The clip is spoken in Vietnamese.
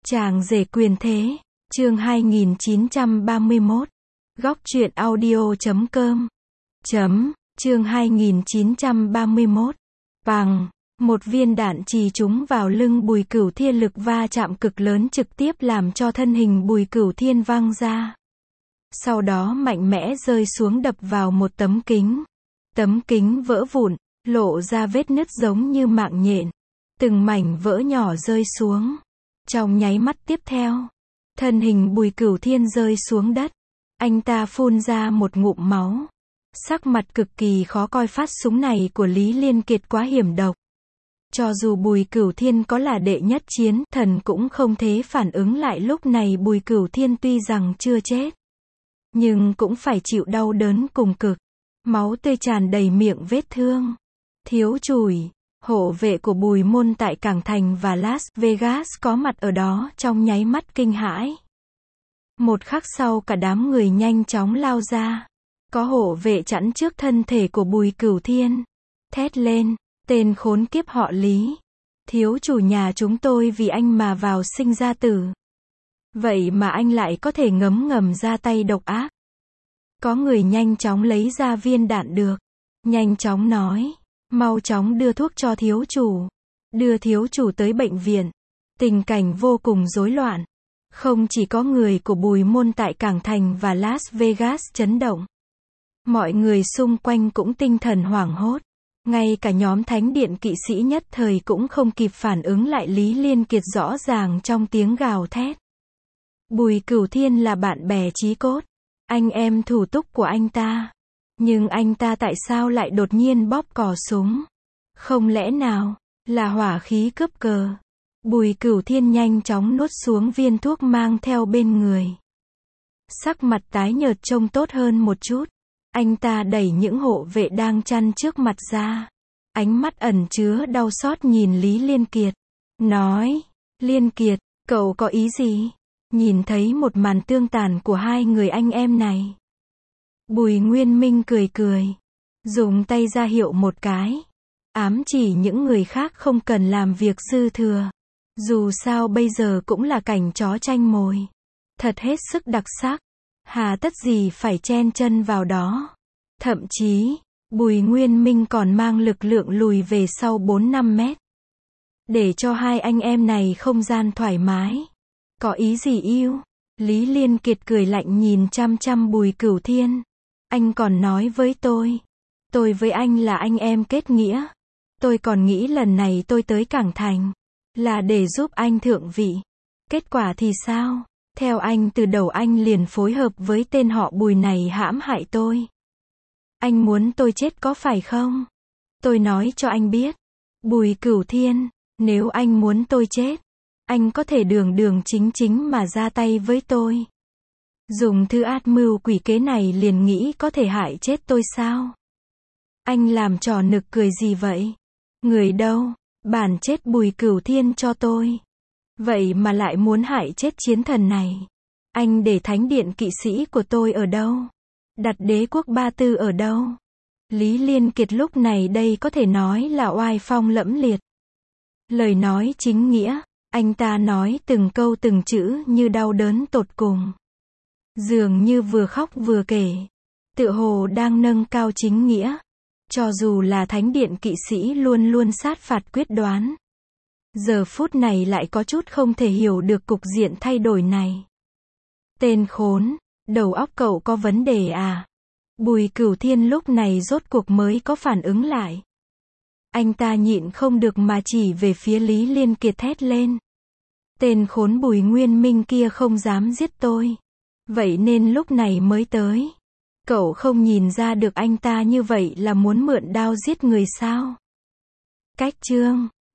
Chàng rể quyền thế, chương 2931. Góc truyện audio.com. Chương 2931. Bằng, một viên đạn chì trúng vào lưng Bùi Cửu Thiên, lực va chạm cực lớn trực tiếp làm cho thân hình Bùi Cửu Thiên văng ra. Sau đó mạnh mẽ rơi xuống đập vào một tấm kính. Tấm kính vỡ vụn, lộ ra vết nứt giống như mạng nhện. Từng mảnh vỡ nhỏ rơi xuống. Trong nháy mắt tiếp theo, thân hình Bùi Cửu Thiên rơi xuống đất. Anh ta phun ra một ngụm máu. Sắc mặt cực kỳ khó coi, phát súng này của Lý Liên Kiệt quá hiểm độc. Cho dù Bùi Cửu Thiên có là đệ nhất chiến thần cũng không thể phản ứng lại. Lúc này Bùi Cửu Thiên tuy rằng chưa chết, nhưng cũng phải chịu đau đớn cùng cực. Máu tươi tràn đầy miệng vết thương. Thiếu Chùi, hộ vệ của Bùi môn tại Cảng Thành và Las Vegas có mặt ở đó trong nháy mắt kinh hãi. Một khắc sau cả đám người nhanh chóng lao ra. Có hộ vệ chắn trước thân thể của Bùi Cửu Thiên. Thét lên, tên khốn kiếp họ Lý. Thiếu chủ nhà chúng tôi vì anh mà vào sinh ra tử. Vậy mà anh lại có thể ngấm ra tay độc ác. Có người nhanh chóng lấy ra viên đạn được. Nhanh chóng nói, mau chóng đưa thuốc cho thiếu chủ. Đưa thiếu chủ tới bệnh viện. Tình cảnh vô cùng rối loạn. Không chỉ có người của Bùi môn tại Cảng Thành và Las Vegas chấn động. Mọi người xung quanh cũng tinh thần hoảng hốt. Ngay cả nhóm thánh điện kỵ sĩ nhất thời cũng không kịp phản ứng lại. Lý Liên Kiệt rõ ràng trong tiếng gào thét. Bùi Cửu Thiên là bạn bè chí cốt, anh em thủ túc của anh ta. Nhưng anh ta tại sao lại đột nhiên bóp cò súng? Không lẽ nào là hỏa khí cướp cờ? Bùi Cửu Thiên nhanh chóng nuốt xuống viên thuốc mang theo bên người. Sắc mặt tái nhợt trông tốt hơn một chút. Anh ta đẩy những hộ vệ đang chắn trước mặt ra. Ánh mắt ẩn chứa đau xót nhìn Lý Liên Kiệt. Nói, Liên Kiệt, cậu có ý gì? Nhìn thấy một màn tương tàn của hai người anh em này. Bùi Nguyên Minh cười cười. Dùng tay ra hiệu một cái. Ám chỉ những người khác không cần làm việc dư thừa. Dù sao bây giờ cũng là cảnh chó tranh mồi. Thật hết sức đặc sắc. Hà tất gì phải chen chân vào đó. Thậm chí, Bùi Nguyên Minh còn mang lực lượng lùi về sau 4-5 mét. Để cho hai anh em này không gian thoải mái. Có ý gì yêu? Lý Liên Kiệt cười lạnh nhìn chăm chăm Bùi Cửu Thiên. Anh còn nói với tôi với anh là anh em kết nghĩa. Tôi còn nghĩ lần này tôi tới Cảng Thành là để giúp anh thượng vị. Kết quả thì sao? Theo anh từ đầu anh liền phối hợp với tên họ Bùi này hãm hại tôi. Anh muốn tôi chết có phải không? Tôi nói cho anh biết, Bùi Cửu Thiên, nếu anh muốn tôi chết, anh có thể đường chính mà ra tay với tôi. Dùng thứ ác mưu quỷ kế này liền nghĩ có thể hại chết tôi sao? Anh làm trò nực cười gì vậy? Người đâu? Bản chết Bùi Cửu Thiên cho tôi. Vậy mà lại muốn hại chết chiến thần này. Anh để thánh điện kỵ sĩ của tôi ở đâu? Đặt đế quốc Ba Tư ở đâu? Lý Liên Kiệt lúc này đây có thể nói là oai phong lẫm liệt. Lời nói chính nghĩa. Anh ta nói từng câu từng chữ như đau đớn tột cùng. Dường như vừa khóc vừa kể. Tựa hồ đang nâng cao chính nghĩa. Cho dù là thánh điện kỵ sĩ luôn luôn sát phạt quyết đoán. Giờ phút này lại có chút không thể hiểu được cục diện thay đổi này. Tên khốn, đầu óc cậu có vấn đề à? Bùi Cửu Thiên lúc này rốt cuộc mới có phản ứng lại. Anh ta nhịn không được mà chỉ về phía Lý Liên Kiệt thét lên. Tên khốn Bùi Nguyên Minh kia không dám giết tôi. Vậy nên lúc này mới tới. Cậu không nhìn ra được anh ta như vậy là muốn mượn đao giết người sao? Cách chương